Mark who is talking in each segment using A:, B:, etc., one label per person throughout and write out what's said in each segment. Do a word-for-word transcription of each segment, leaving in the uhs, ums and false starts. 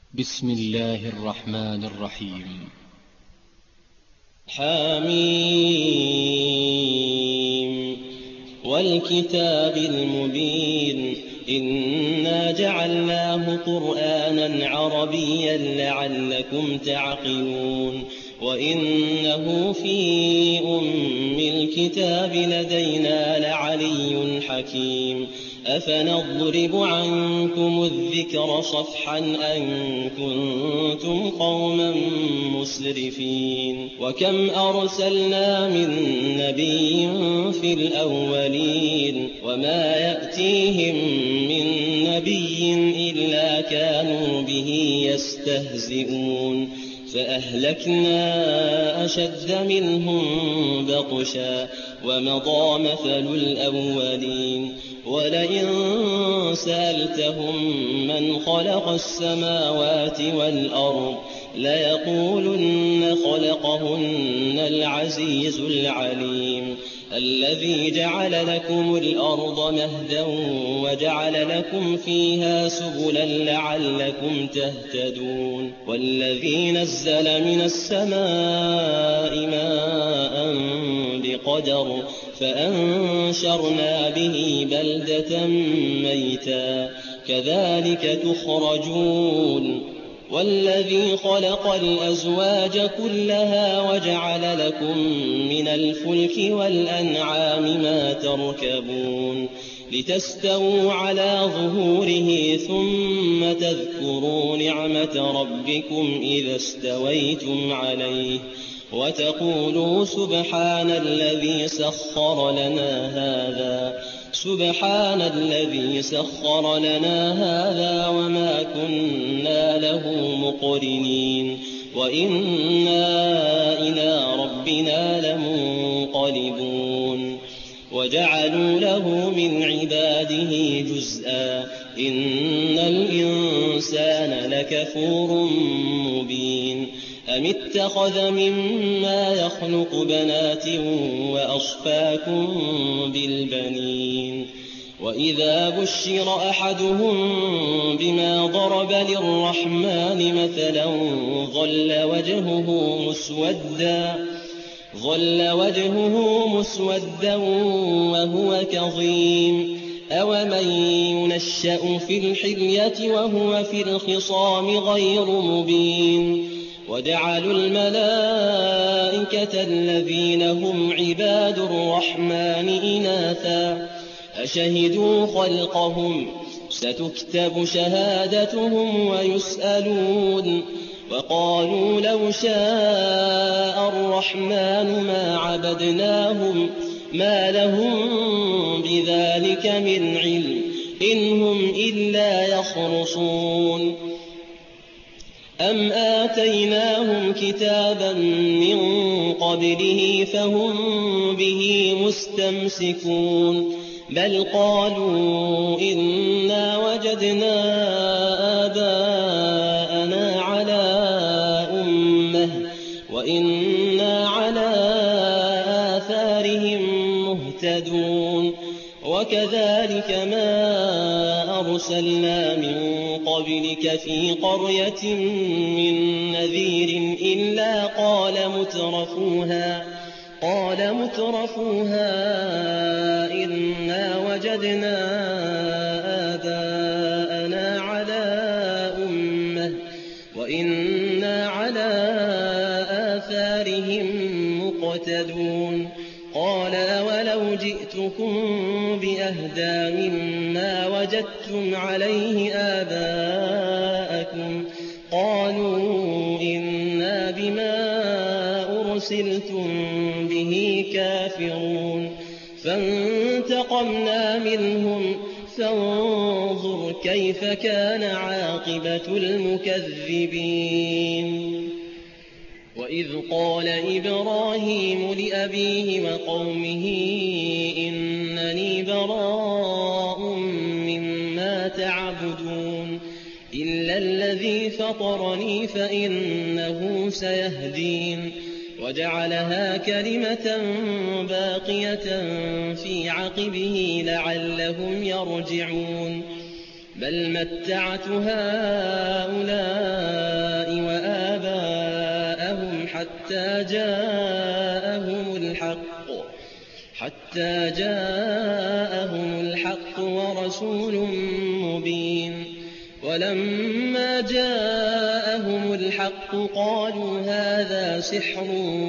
A: بسم الله الرحمن الرحيم.
B: حميم والكتاب المبين إنا جعلناه قرآنا عربيا لعلكم تعقلون وإنه في أم الكتاب لدينا لعلي حكيم أفنضرب عنكم الذكر صفحا أن كنتم قوما مسرفين وكم أرسلنا من نبي في الأولين وما يأتيهم من نبي إلا كانوا به يستهزئون فأهلكنا أشد منهم بطشا ومضى مثل الأولين ولئن سألتهم من خلق السماوات والأرض ليقولن خلقهن العزيز العليم الذي جعل لكم الأرض مهدا وجعل لكم فيها سبلا لعلكم تهتدون والذي نزل من السماء ماء بقدر فأنشرنا به بلدة ميتا كذلك تخرجون والذي خلق الأزواج كلها وجعل لكم من الفلك والأنعام ما تركبون لتستووا على ظهوره ثم تذكروا نعمة ربكم إذا استويتم عليه وتقولوا سبحان الذي سخر لنا هذا سبحان الذي سخر لنا هذا وما كنا له مقرنين وإنا إلى ربنا لمنقلبون وجعلوا له من عباده جزءا إن الإنسان لكفور مبين أم اتخذ مما يخلق بنات وأصفاكم بالبنين وإذا بشر أحدهم بما ضرب للرحمن مثلا ظل وجهه مسودا ظل وجهه مسودا وهو كظيم أومن ينشأ في الحلية وهو في الخصام غير مبين وجعلوا الملائكة الذين هم عباد الرحمن إناثا أشهدوا خلقهم ستكتب شهادتهم ويسألون وقالوا لو شاء الرحمن ما عبدناهم ما لهم بذلك من علم إن هم إلا يخرصون أم آتيناهم كتابا من قبله فهم به مستمسكون بل قالوا إنا وجدنا آباءنا على أمة وإنا على آثارهم مهتدون وكذلك ما أرسلنا من قبلك في قرية من نذير إلا قال مترفوها قال مترفوها إنا وجدنا آباءنا على أمة وإنا على آثارهم مقتدون قال أولو جئتكم بأهدى مما وجدتم عليه آباءكم قالوا إنا بما أرسلتم به كافرون فانتقمنا منهم فانظر كيف كان عاقبة المكذبين وإذ قال إبراهيم لأبيه وقومه إنني براء مما تعبدون إلا الذي فطرني فإنه سيهدين وجعلها كلمة باقية في عقبه لعلهم يرجعون بل متعت هؤلاء حتى جاءهم الحق حتى جاءهم الحق ورسول مبين. ولما جاءهم الحق قالوا هذا سحر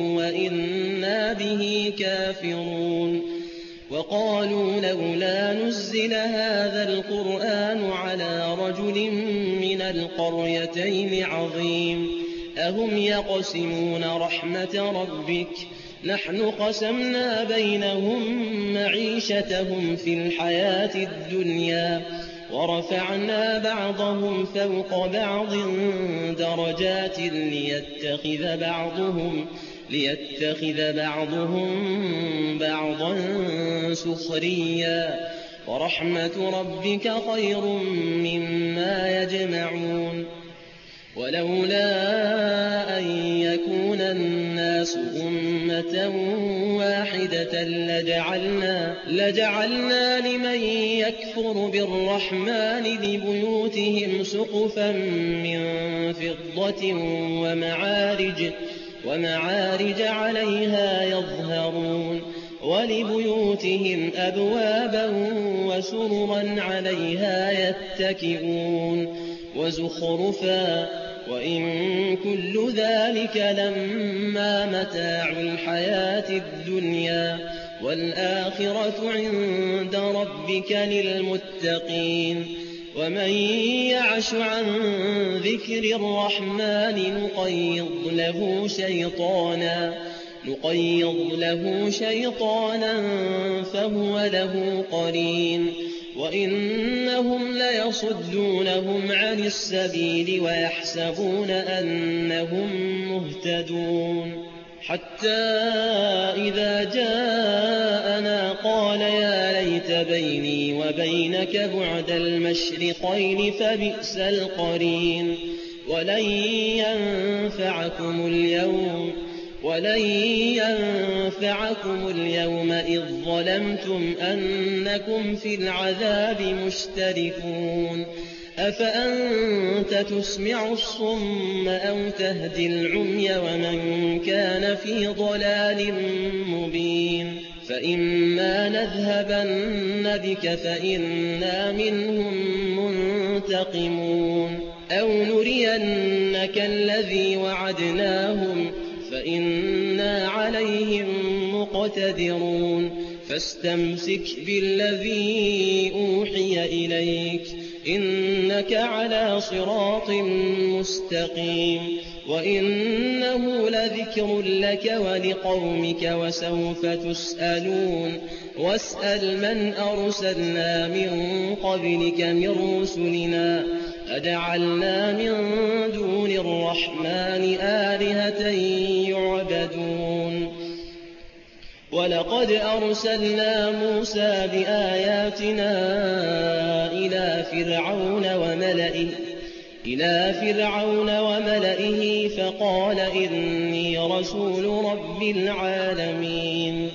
B: وإنا به كافرون. وقالوا لولا نزل هذا القرآن على رجل من القريتين عظيم أهم يقسمون رحمة ربك نحن قسمنا بينهم معيشتهم في الحياة الدنيا ورفعنا بعضهم فوق بعض درجات ليتخذ بعضهم ليتخذ بعضهم بعضا سخريا ورحمة ربك خير مما يجمعون. ولولا أن يكون الناس أمة واحدة لجعلنا, لجعلنا لمن يكفر بالرحمن لبيوتهم سقفا من فضة ومعارج, ومعارج عليها يظهرون ولبيوتهم أبوابا وسررا عليها يتكئون وزخرفا وإن كل ذلك لما متاع الحياة الدنيا والآخرة عند ربك للمتقين. ومن يعش عن ذكر الرحمن نقيض له شيطانا نقيض له شيطانا فهو له قرين وإنهم ليصدونهم عن السبيل ويحسبون أنهم مهتدون. حتى إذا جاءنا قال يا ليت بيني وبينك بعد المشرقين فبئس القرين. ولن ينفعكم اليوم ولن ينفعكم اليوم إذ ظلمتم أنكم في العذاب مشتركون. أفأنت تسمع الصم أو تهدي العمي ومن كان في ضلال مبين. فإما نذهبن بك فإنا منهم منتقمون أو نرينك الذي وعدناهم فإنا عليهم مقتدرون. فاستمسك بالذي أوحي إليك إنك على صراط مستقيم وإنه لذكر لك ولقومك وسوف تسألون. واسأل من أرسلنا من قبلك من رسلنا أجعلنا من دون الرحمن آلهة يعبدون. ولقد أرسلنا موسى بآياتنا إلى فرعون وملئه إلى فرعون وملئه فقال إني رسول رب العالمين.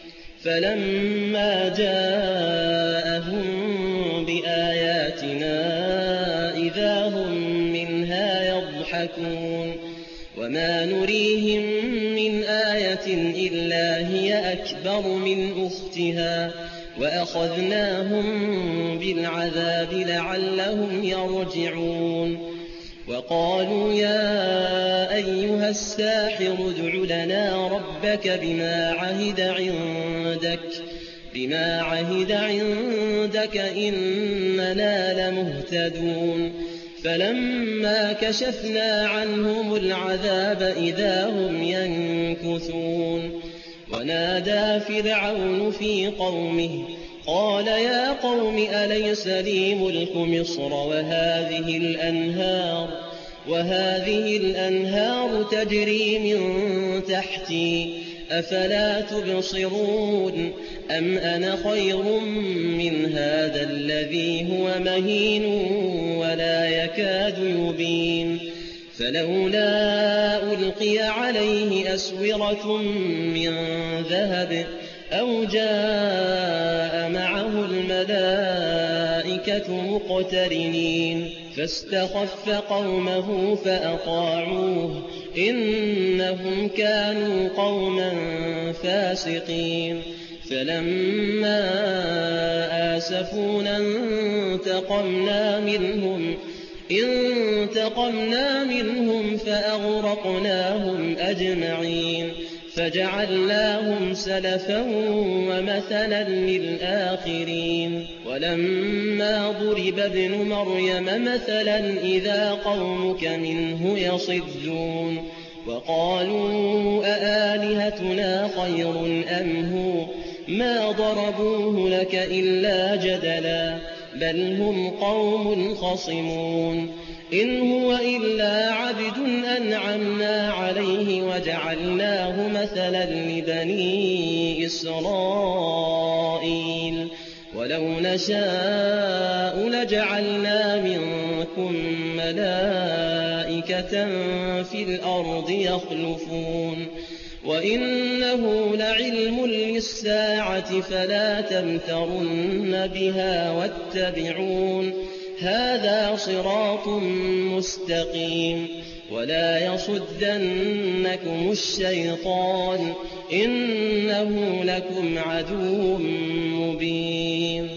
B: فلما جاءهم بآياتنا إذا هم منها يضحكون وما نريهم من آية إلا هي أكبر من أختها وأخذناهم بالعذاب لعلهم يرجعون. وقالوا يا أيها الساحر ادع لنا ربك بما عهد عندك بما عهد عندك إننا لمهتدون. فلما كشفنا عنهم العذاب إذا هم ينكثون. ونادى فرعون في قومه قال يا قوم أليس لي ملك مصر وهذه الأنهار وهذه الأنهار تجري من تحتي أفلا تبصرون أم أنا خير من هذا الذي هو مهين ولا يكاد يبين. فلولا ألقي عليه أسورة من ذهب أو جاء معه الملائكة والملائكة مقترنين فاستخف قومه فأطاعوه إنهم كانوا قوما فاسقين فلما آسفونا انتقمنا منهم انتقمنا منهم فأغرقناهم أجمعين فجعلناهم سلفا ومثلا للآخرين ولما ضرب ابن مريم مثلا إذا قومك منه يصدون وقالوا أآلهتنا خير أم هو ما ضربوه لك إلا جدلا بل هم قوم خصمون إن هو إلا عبد أنعمنا عليه وجعلناه مثلا لبني إسرائيل ولو نشاء لجعلنا منكم ملائكة في الأرض يخلفون وإنه لعلم للساعة فلا تمترن بها واتبعون هذا صراط مستقيم ولا يصدنكم الشيطان إنه لكم عدو مبين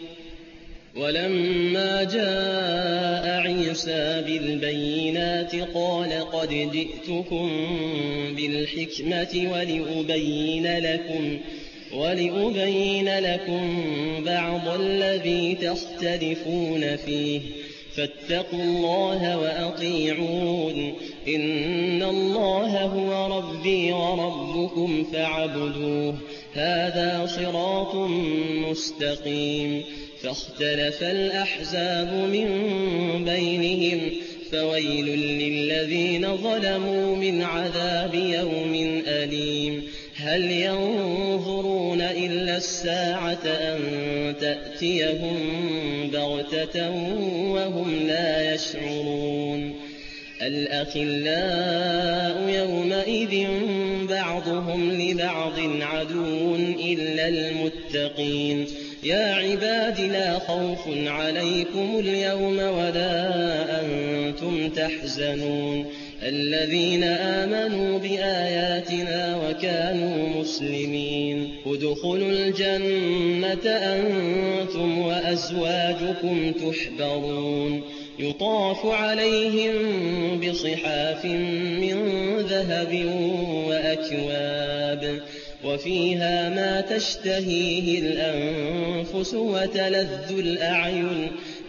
B: ولما جاء عيسى بالبينات قال قد جئتكم بالحكمة ولأبين لكم ولأبين لكم بعض الذي تختلفون فيه فاتقوا الله وأطيعون إن الله هو ربي وربكم فاعبدوه هذا صراط مستقيم فاختلف الأحزاب من بينهم فويل للذين ظلموا من عذاب يوم أليم هل ينظرون إلا الساعة أن تأتيهم بغتة وهم لا يشعرون الأخلاء يومئذ بعضهم لبعض عدو إلا المتقين يا عباد لا خوف عليكم اليوم ولا أنتم تحزنون الذين آمنوا بآياتنا وكانوا مسلمين ادخلوا الجنة أنتم وأزواجكم تحبرون يطاف عليهم بصحاف من ذهب وأكواب وفيها ما تشتهيه الأنفس وتلذ الأعين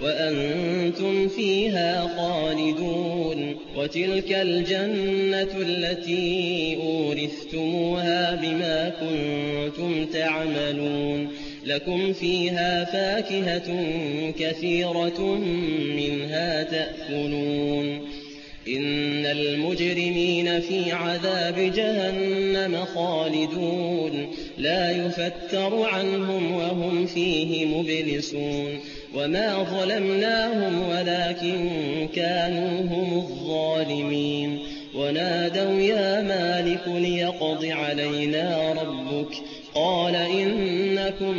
B: وأنتم فيها خالدون وتلك الجنة التي أورثتموها بما كنتم تعملون لكم فيها فاكهة كثيرة منها تأكلون إن المجرمين في عذاب جهنم خالدون لا يفتر عنهم وهم فيه مبلسون وما ظلمناهم ولكن كانوا هم الظالمين ونادوا يا مالك ليقض علينا ربك قال إنكم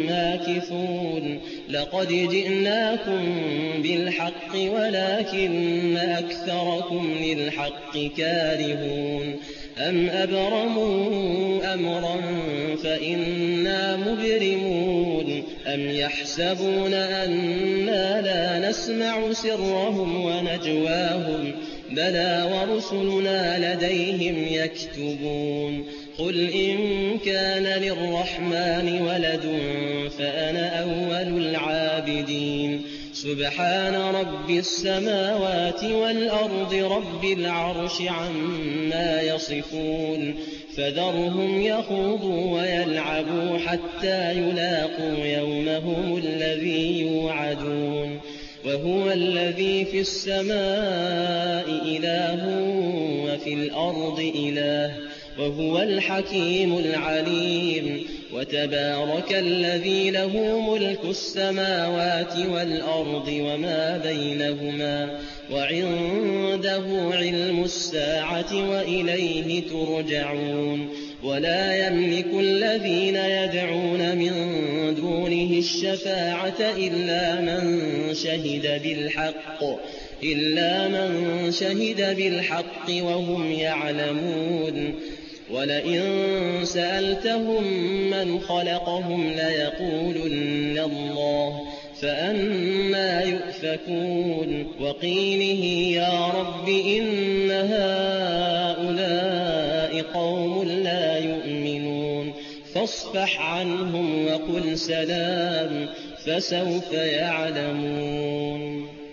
B: ماكثون لقد جئناكم بالحق ولكن أكثركم للحق كارهون أم أبرموا أمرا فإنا مبرمون أم يحسبون أنا لا نسمع سرهم ونجواهم بلى ورسلنا لديهم يكتبون قل إن كان للرحمن ولد فأنا أول العابدين سبحان رب السماوات والأرض رب العرش عما يصفون فذرهم يخوضوا ويلعبوا حتى يلاقوا يومهم الذي يوعدون وهو الذي في السماء إله وفي الأرض إله وهو الحكيم العليم وتبارك الذي له ملك السماوات والأرض وما بينهما وعنده علم الساعة وإليه ترجعون ولا يملك الذين يدعون من دونه الشفاعة إلا من شهد بالحق إلا من شهد بالحق وهم يعلمون ولئن سألتهم من خلقهم ليقولن الله فأنى يؤفكون وقيله يا رب إن هؤلاء قوم لا يؤمنون فاصفح عنهم وقل سلام فسوف يعلمون.